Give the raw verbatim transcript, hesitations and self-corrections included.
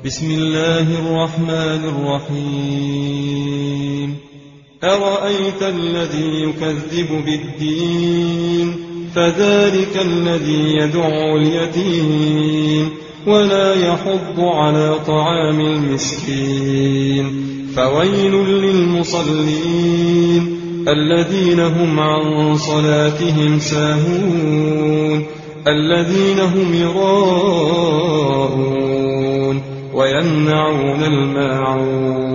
بسم الله الرحمن الرحيم أرأيت الذي يكذب بالدين فذلك الذي يدع اليتيم ولا يحض على طعام المسكين فويل للمصلين الذين هم عن صلاتهم ساهون الذين هم يراءون ويمنعون الماعون